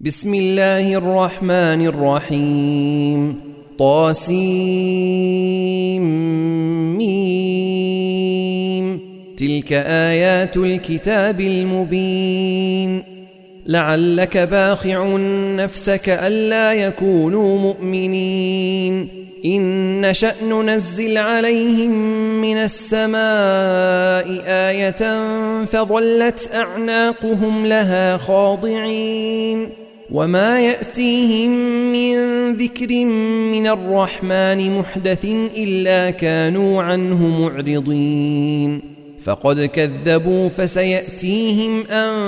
بسم الله الرحمن الرحيم طاسيم تلك آيات الكتاب المبين لعلك باخع نفسك ألا يكونوا مؤمنين إن نشأ ننزل عليهم من السماء آية فظلت أعناقهم لها خاضعين وما يأتيهم من ذكر من الرحمن محدث إلا كانوا عنه معرضين فقد كذبوا فسيأتيهم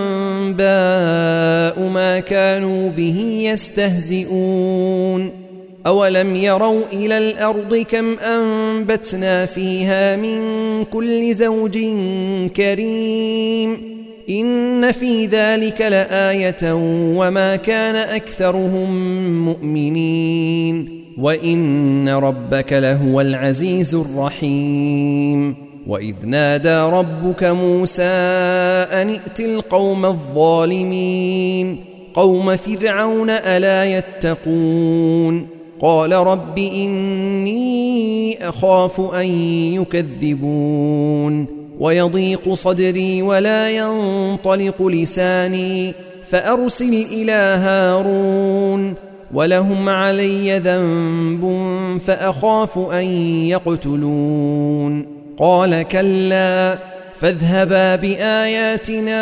أنباء ما كانوا به يستهزئون أولم يروا إلى الأرض كم أنبتنا فيها من كل زوج كريم إن في ذلك لآية وما كان أكثرهم مؤمنين وإن ربك لهو العزيز الرحيم وإذ نادى ربك موسى أن ائت القوم الظالمين قوم فرعون ألا يتقون قال رب إني أخاف أن يكذبون ويضيق صدري ولا ينطلق لساني فأرسل إلى هارون ولهم علي ذنب فأخاف أن يقتلون قال كلا فاذهبا بآياتنا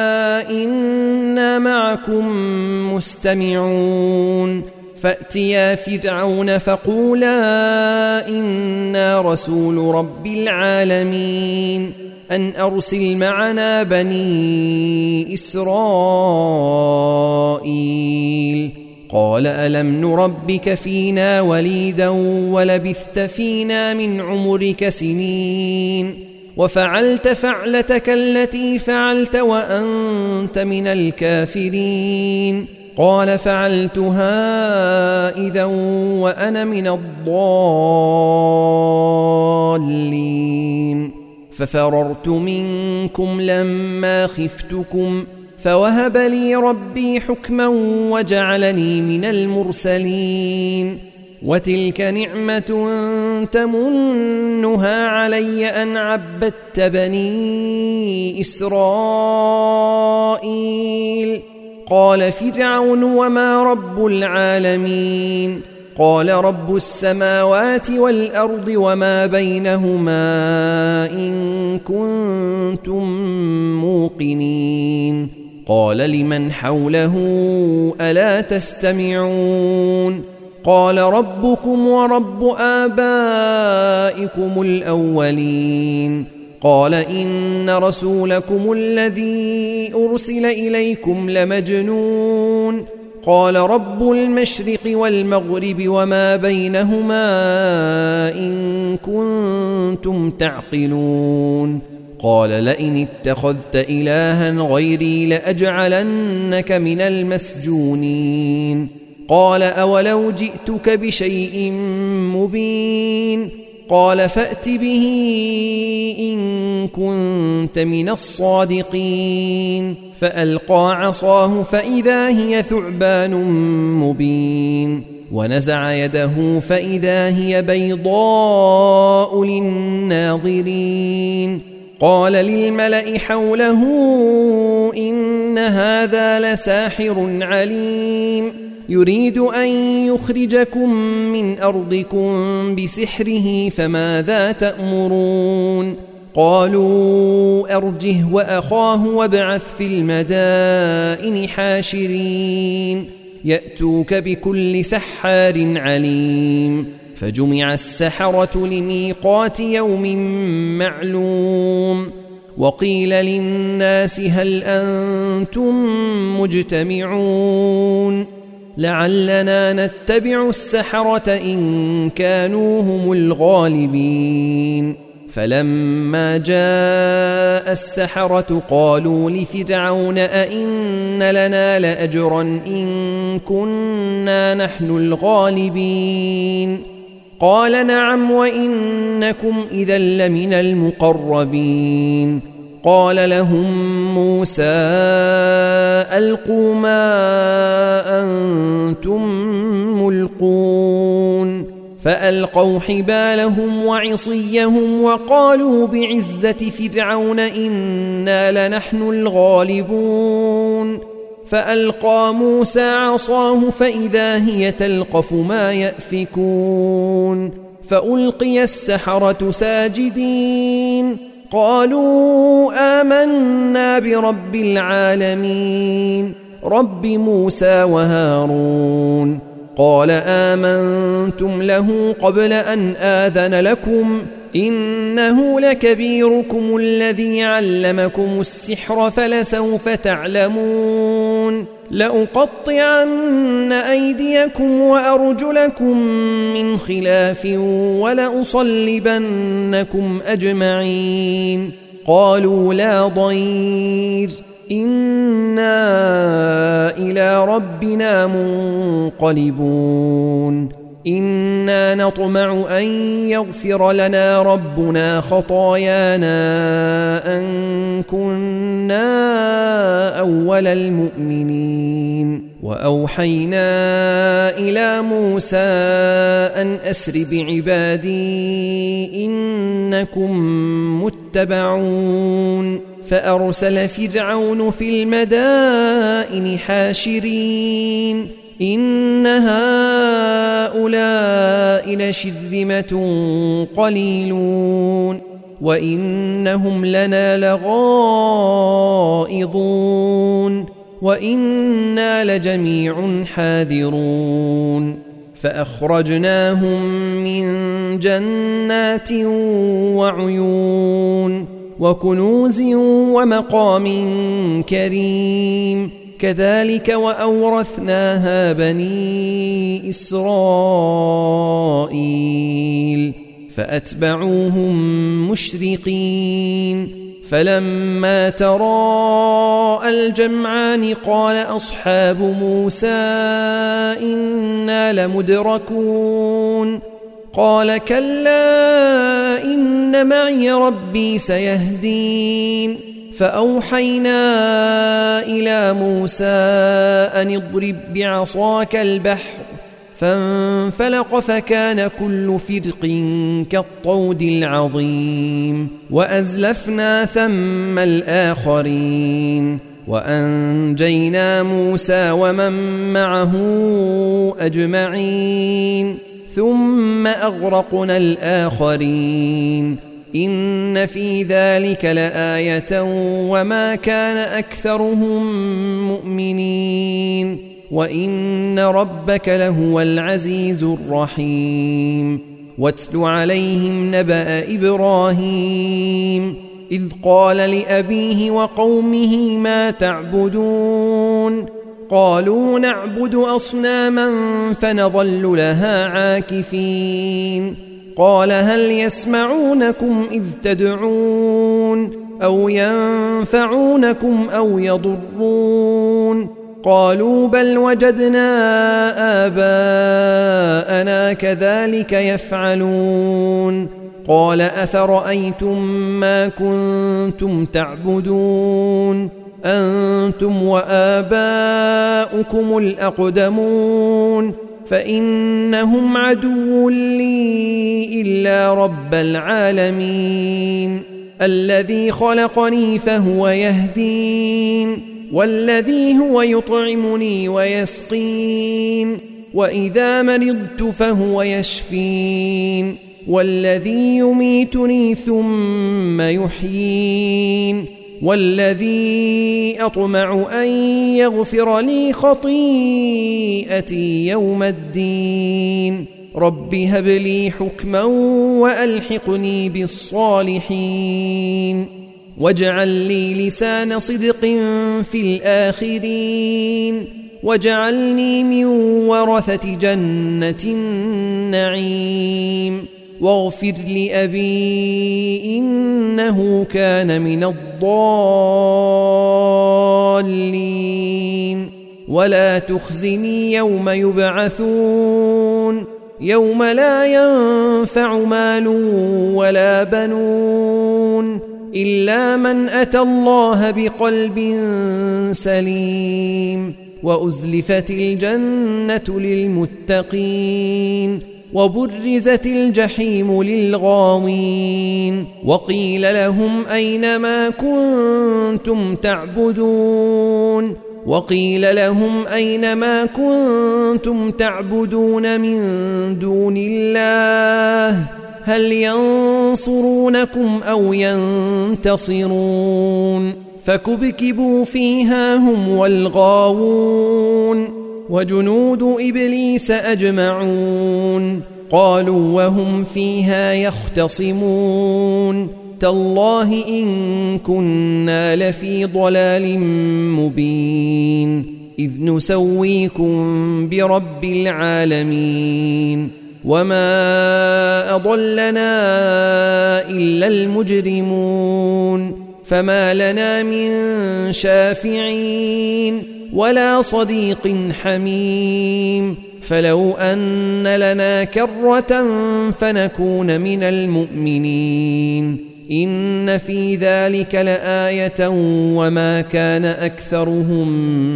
إنا معكم مستمعون فأتيا فرعون فقولا إنا رسول رب العالمين أن أرسل معنا بني إسرائيل قال ألم نربك فينا وليدا ولبثت فينا من عمرك سنين وفعلت فعلتك التي فعلت وأنت من الكافرين قال فعلتها إذا وأنا من الضالين ففررت منكم لما خفتكم فوهب لي ربي حكما وجعلني من المرسلين وتلك نعمة تمنها علي أن عبدت بني إسرائيل قال فرعون وما رب العالمين قال رب السماوات والأرض وما بينهما إن كنتم موقنين قال لمن حوله ألا تستمعون قال ربكم ورب آبائكم الأولين قال إن رسولكم الذي أرسل إليكم لمجنون قال رب المشرق والمغرب وما بينهما إن كنتم تعقلون قال لئن اتخذت إلها غيري لأجعلنك من المسجونين قال أولو جئتك بشيء مبين قال فأت به إن كنت من الصادقين فألقى عصاه فإذا هي ثعبان مبين ونزع يده فإذا هي بيضاء للناظرين قال للملأ حوله إن هذا لساحر عليم يريد أن يخرجكم من أرضكم بسحره فماذا تأمرون قالوا أرجه وأخاه وابعث في المدائن حاشرين يأتوك بكل سحار عليم فجمع السحرة لميقات يوم معلوم وقيل للناس هل أنتم مجتمعون لعلنا نتبع السحرة إن كانوا هم الغالبين فلما جاء السحرة قالوا لفرعون أئن لنا لأجرا إن كنا نحن الغالبين قال نعم وإنكم إذا لمن المقربين قال لهم موسى ألقوا ما فألقوا حبالهم وعصيهم وقالوا بعزة فرعون إنا لنحن الغالبون فألقى موسى عصاه فإذا هي تلقف ما يأفكون فألقي السحرة ساجدين قالوا آمنا برب العالمين رب موسى وهارون قال آمنتم له قبل أن آذن لكم إنه لكبيركم الذي علمكم السحر فلسوف تعلمون لأقطعن أيديكم وأرجلكم من خلاف ولأصلبنكم أجمعين قالوا لا ضير إنا إلى ربنا منقلبون إنا نطمع أن يغفر لنا ربنا خطايانا أن كنا أول المؤمنين وأوحينا إلى موسى أن أسر بعبادي إنكم متبعون فأرسل فرعون في المدائن حاشرين إن هؤلاء لشرذمة قليلون وإنهم لنا لغائظون وإنا لجميع حاذرون فأخرجناهم من جنات وعيون وكنوز ومقام كريم كذلك وأورثناها بني إسرائيل فأتبعوهم مشرقين فلما تراءى الجمعان قال أصحاب موسى إنا لمدركون قال كلا إن معي ربي سيهدين فأوحينا إلى موسى أن اضرب بعصاك البحر فانفلق فكان كل فرق كالطود العظيم وأزلفنا ثم الآخرين وأنجينا موسى ومن معه أجمعين ثم أغرقنا الآخرين إن في ذلك لآية وما كان أكثرهم مؤمنين وإن ربك لهو العزيز الرحيم واتل عليهم نبأ إبراهيم إذ قال لأبيه وقومه ما تعبدون قالوا نعبد أصناما فنظل لها عاكفين قال هل يسمعونكم إذ تدعون أو ينفعونكم أو يضرون قالوا بل وجدنا آباءنا كذلك يفعلون قال أفرأيتم ما كنتم تعبدون أنتم وآباؤكم الأقدمون فإنهم عدو لي إلا رب العالمين الذي خلقني فهو يهدين والذي هو يطعمني ويسقين وإذا مرضت فهو يشفين والذي يميتني ثم يحيين والذي أطمع أن يغفر لي خطيئتي يوم الدين رب هب لي حكما وألحقني بالصالحين واجعل لي لسان صدق في الآخرين واجعلني من ورثة جنة النعيم واغفر لأبي إنه كان من الضالين ولا تخزني يوم يبعثون يوم لا ينفع مال ولا بنون إلا من أتى الله بقلب سليم وأزلفت الجنة للمتقين وبرزت الجحيم للغاوين وقيل لهم أين ما كنتم تعبدون من دون الله هل ينصرونكم أو ينتصرون فكبكبوا فيها هم والغاوون وجنود إبليس أجمعون قالوا وهم فيها يختصمون تالله إن كنا لفي ضلال مبين إذ نسويكم برب العالمين وما أضلنا إلا المجرمون فما لنا من شافعين ولا صديق حميم فلو أن لنا كرة فنكون من المؤمنين إن في ذلك لآية وما كان أكثرهم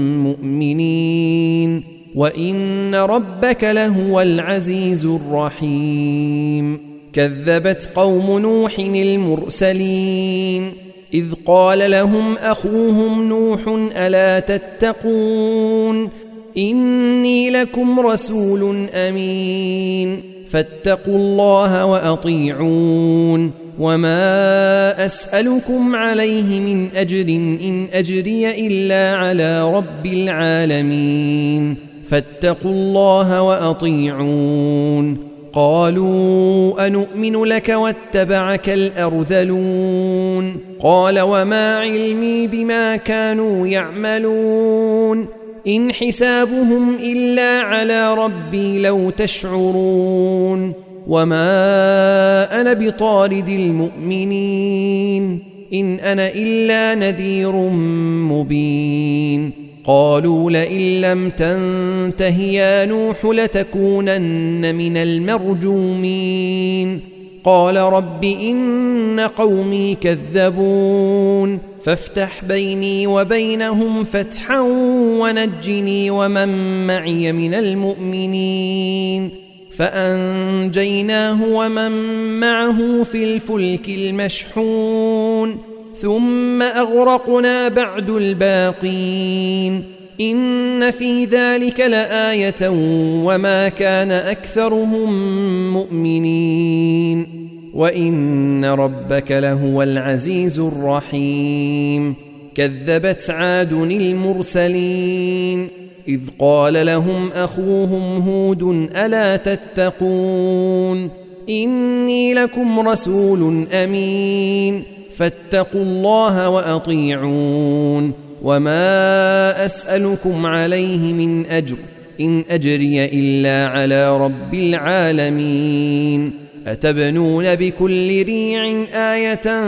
مؤمنين وإن ربك لهو العزيز الرحيم كذبت قوم نوح المرسلين إذ قال لهم أخوهم نوح ألا تتقون إني لكم رسول أمين فاتقوا الله وأطيعون وما أسألكم عليه من أجر إن أجري إلا على رب العالمين فاتقوا الله وأطيعون قالوا أنؤمن لك واتبعك الأرذلون قال وما علمي بما كانوا يعملون إن حسابهم إلا على ربي لو تشعرون وما أنا بطارد المؤمنين إن أنا إلا نذير مبين قالوا لئن لم تنته يا نوح لتكونن من المرجومين قال رب إن قومي كذبون فافتح بيني وبينهم فتحا ونجني ومن معي من المؤمنين فأنجيناه ومن معه في الفلك المشحون ثم أغرقنا بعد الباقين إن في ذلك لآية وما كان أكثرهم مؤمنين وإن ربك لهو العزيز الرحيم كذبت عاد المرسلين إذ قال لهم أخوهم هود ألا تتقون إني لكم رسول أمين فاتقوا الله وأطيعون وما أسألكم عليه من أجر إن أجري إلا على رب العالمين أتبنون بكل ريع آية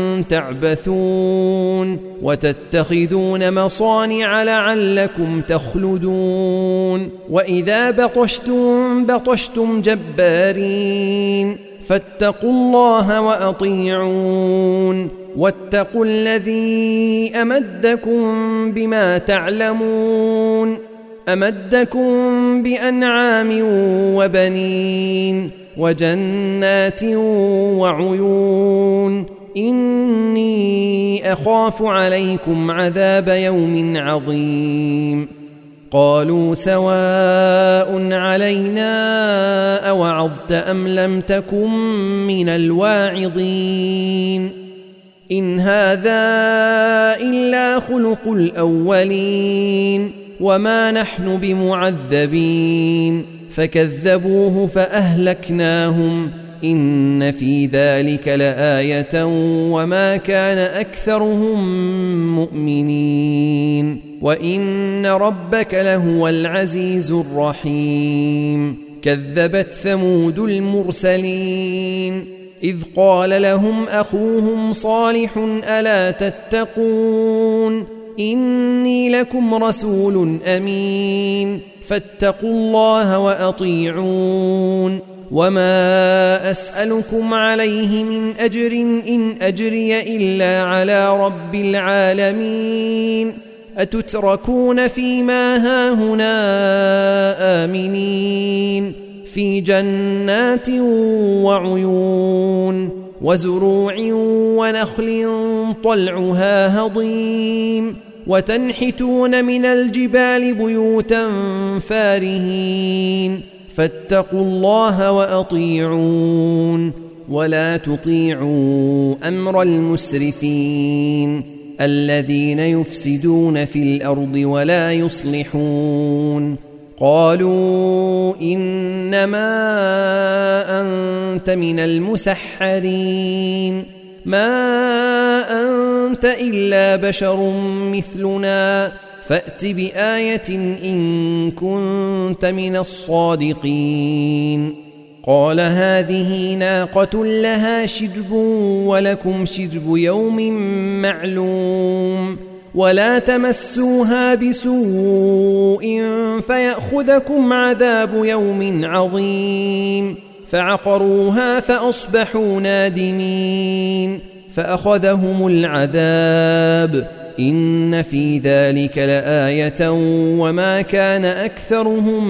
تعبثون وتتخذون مصانع لعلكم تخلدون وإذا بطشتم جبارين فاتقوا الله وأطيعون واتقوا الذي أمدكم بما تعلمون أمدكم بأنعام وبنين وجنات وعيون إني أخاف عليكم عذاب يوم عظيم قالوا سواء علينا أوعظت أم لم تكن من الواعظين إن هذا إلا خلق الأولين وما نحن بمعذبين فكذبوه فأهلكناهم إن في ذلك لآية وما كان أكثرهم مؤمنين وإن ربك لهو العزيز الرحيم كذبت ثمود المرسلين إذ قال لهم أخوهم صالح ألا تتقون إني لكم رسول أمين فاتقوا الله وأطيعون وما أسألكم عليه من أجر إن أجري إلا على رب العالمين أتتركون فيما هاهنا آمنين في جنات وعيون وزروع ونخل طلعها هضيم وتنحتون من الجبال بيوتا فارهين فاتقوا الله وأطيعون ولا تطيعوا أمر المسرفين الذين يفسدون في الأرض ولا يصلحون قالوا إنما أنت من المسحرين ما أنت إلا بشر مثلنا فأت بآية إن كنت من الصادقين قال هذه ناقة لها شرب ولكم شرب يوم معلوم ولا تمسوها بسوء فيأخذكم عذاب يوم عظيم فعقروها فأصبحوا نادمين فأخذهم العذاب إن في ذلك لآية وما كان أكثرهم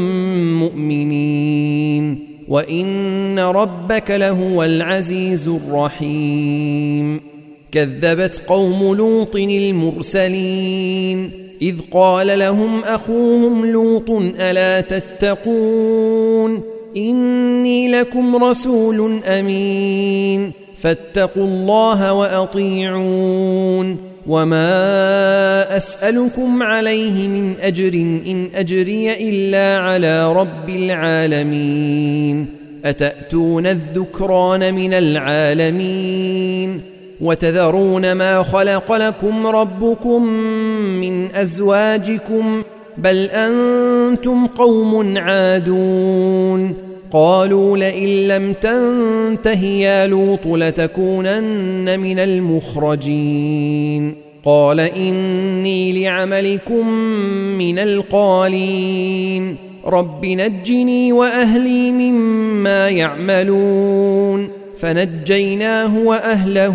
مؤمنين وإن ربك لهو العزيز الرحيم كذبت قوم لوط المرسلين إذ قال لهم أخوهم لوط ألا تتقون إني لكم رسول أمين فاتقوا الله وأطيعون وما أسألكم عليه من أجر إن أجري إلا على رب العالمين أتأتون الذكران من العالمين وتذرون ما خلق لكم ربكم من أزواجكم بل أنتم قوم عادون قالوا لئن لم تنته يا لوط لتكونن من المخرجين قال إني لعملكم من القالين رب نجني وأهلي مما يعملون فنجيناه وأهله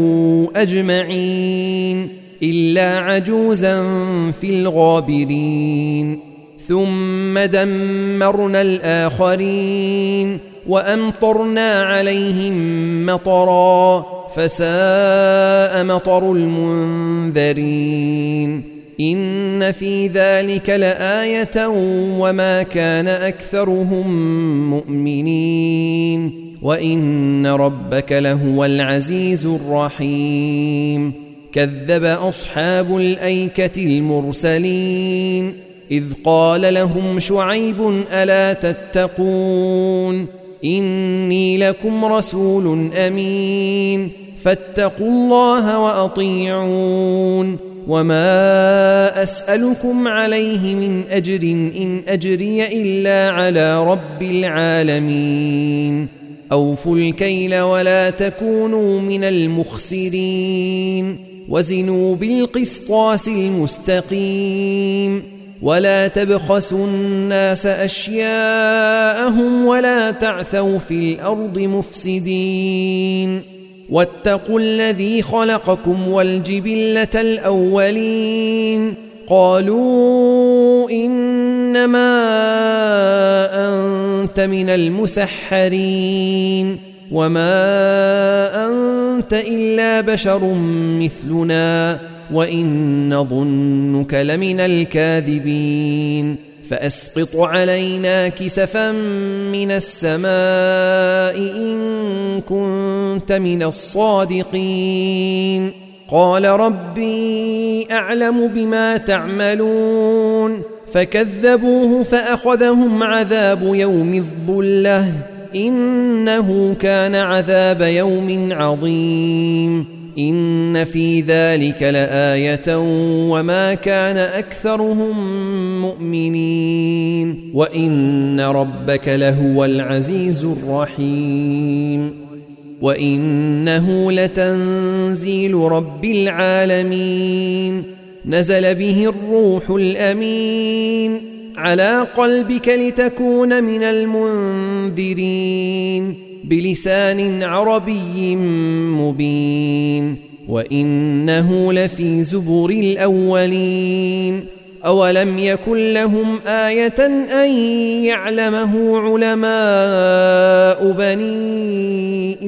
أجمعين إلا عجوزا في الغابرين ثم دمرنا الآخرين وأمطرنا عليهم مطرا فساء مطر المنذرين إن في ذلك لآية وما كان أكثرهم مؤمنين وإن ربك لهو العزيز الرحيم كذب أصحاب الأيكة المرسلين إذ قال لهم شعيب ألا تتقون إني لكم رسول أمين فاتقوا الله وأطيعون وما أسألكم عليه من أجر إن أجري إلا على رب العالمين أوفوا الكيل ولا تكونوا من المخسرين وزنوا بالقسطاس المستقيم ولا تبخسوا الناس أشياءهم ولا تعثوا في الأرض مفسدين واتقوا الذي خلقكم والجبلة الأولين قالوا إنما أنت من المسحرين وما أنت إلا بشر مثلنا وإن نظنك لمن الكاذبين فأسقط علينا كسفا من السماء إن كنت من الصادقين قال ربي أعلم بما تعملون فكذبوه فأخذهم عذاب يوم الظلة إنه كان عذاب يوم عظيم إن في ذلك لآية وما كان أكثرهم مؤمنين وإن ربك لهو العزيز الرحيم وإنه لتنزيل رب العالمين نزل به الروح الأمين على قلبك لتكون من المنذرين بلسان عربي مبين وإنه لفي زبر الأولين أولم يكن لهم آية أن يعلمه علماء بني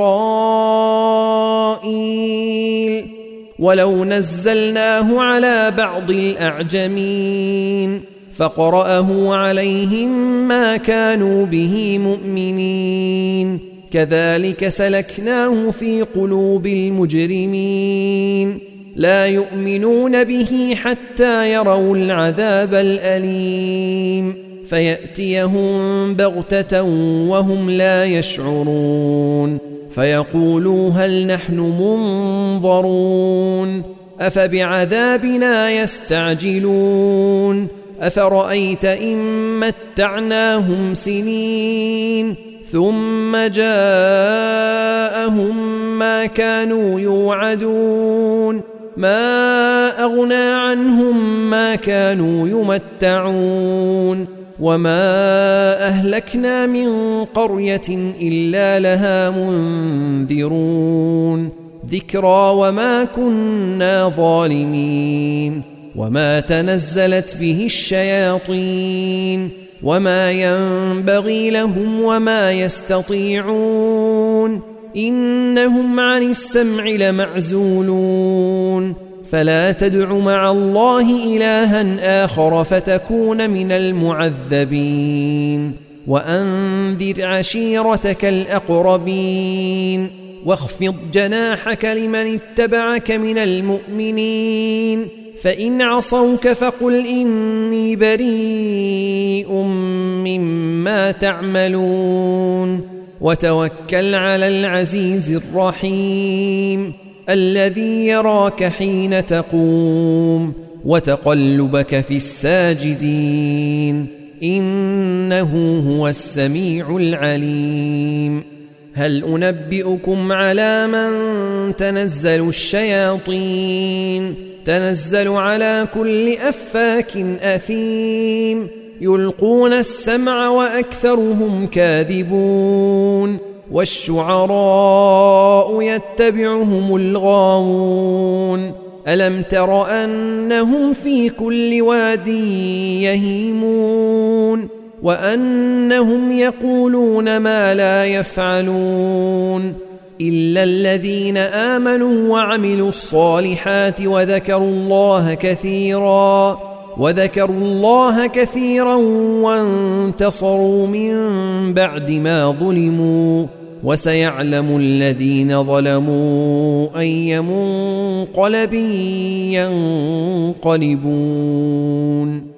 إسرائيل ولو نزلناه على بعض الأعجمين فقرأه عليهم ما كانوا به مؤمنين كذلك سلكناه في قلوب المجرمين لا يؤمنون به حتى يروا العذاب الأليم فيأتيهم بغتة وهم لا يشعرون فيقولوا هل نحن منظرون أفبعذابنا يستعجلون أفرأيت إن متعناهم سنين ثم جاءهم ما كانوا يوعدون ما أغنى عنهم ما كانوا يمتعون وما أهلكنا من قرية إلا لها منذرون ذكرى وما كنا ظالمين وما تنزلت به الشياطين وما ينبغي لهم وما يستطيعون إنهم عن السمع لمعزولون فلا تدع مع الله إلها آخر فتكون من المعذبين وأنذر عشيرتك الأقربين واخفض جناحك لمن اتبعك من المؤمنين فإن عصوك فقل إني بريء مما تعملون وتوكل على العزيز الرحيم الذي يراك حين تقوم وتقلبك في الساجدين إنه هو السميع العليم هل أنبئكم على من تنزل الشياطين تنزل على كل أفاك أثيم يلقون السمع وأكثرهم كاذبون والشعراء يتبعهم الغاوون ألم تر أنهم في كل واد يهيمون وأنهم يقولون ما لا يفعلون إلا الذين آمنوا وعملوا الصالحات وذكروا الله كثيرا وانتصروا من بعد ما ظلموا وسيعلم الذين ظلموا أي منقلب ينقلبون